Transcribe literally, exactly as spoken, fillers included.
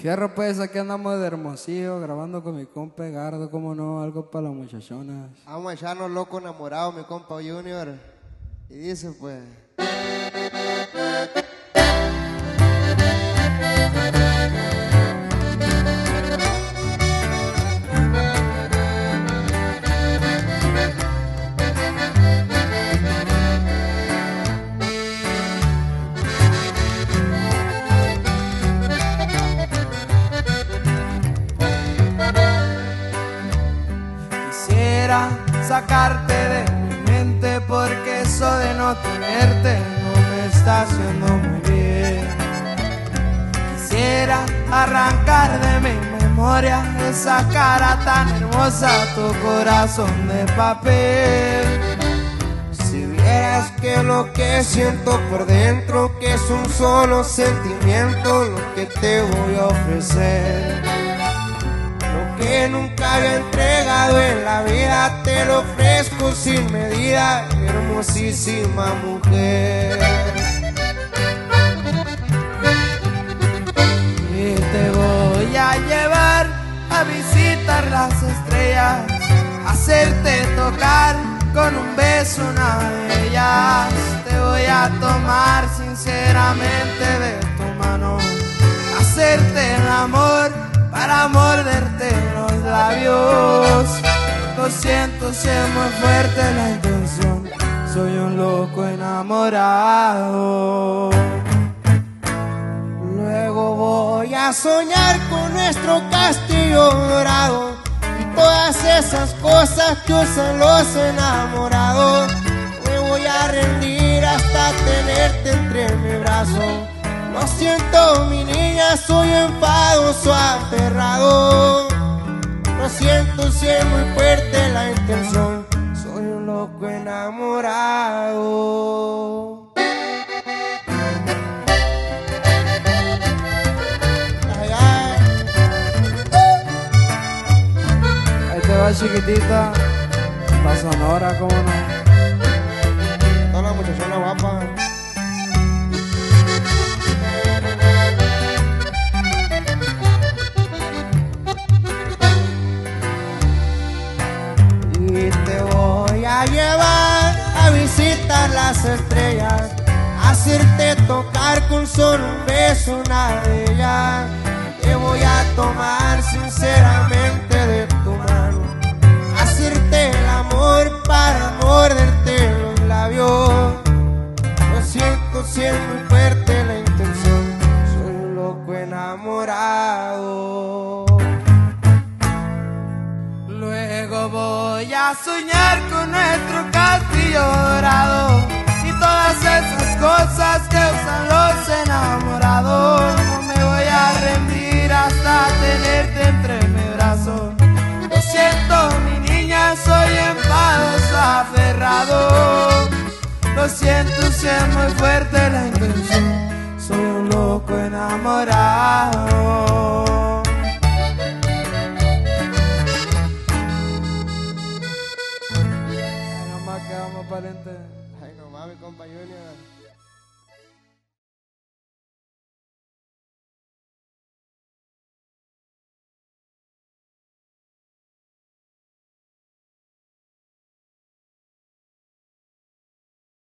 Fierro, pues aquí andamos de Hermosillo grabando con mi compa Gardo, como no, algo para las muchachonas. Vamos a echarnos loco enamorado, mi compa Junior. Y dice pues... Quisiera sacarte de mi mente porque eso de no tenerte no me está haciendo muy bien. Quisiera arrancar de mi memoria esa cara tan hermosa, tu corazón de papel. Si vieras que lo que siento por dentro, que es un solo sentimiento lo que te voy a ofrecer. Lo que nunca había entregado en la vida te lo ofrezco sin medida, hermosísima mujer. Y te voy a llevar a visitar las estrellas, hacerte tocar con un beso una de ellas. Te voy a tomar sinceramente de tu mano, hacerte el amor para morderte los labios. Lo siento si es muy fuerte la intención, soy un loco enamorado. Luego voy a soñar con nuestro castillo dorado y todas esas cosas que usan los enamorados. Me voy a rendir hasta tenerte entre mi brazo. Lo siento, mi niña, soy enfadoso, aferrado. Lo siento si es muy fuerte la intención, soy un loco enamorado. Ay, ay. Ahí te va, chiquitita, la Sonora, cómo no. Toda la muchachona guapa. A llevar a visitar las estrellas, hacerte tocar con solo un beso una de ellas. Te voy a tomar sinceramente de tu mano, hacerte el amor para morderte los labios. Lo siento si es muy fuerte la intención, soy un loco enamorado. Luego voy a soñar con nuestro castillo dorado y todas esas cosas que usan los enamorados. No me voy a rendir hasta tenerte entre mi brazo. Lo siento, mi niña, soy enfadoso, aferrado. Lo siento si es muy fuerte la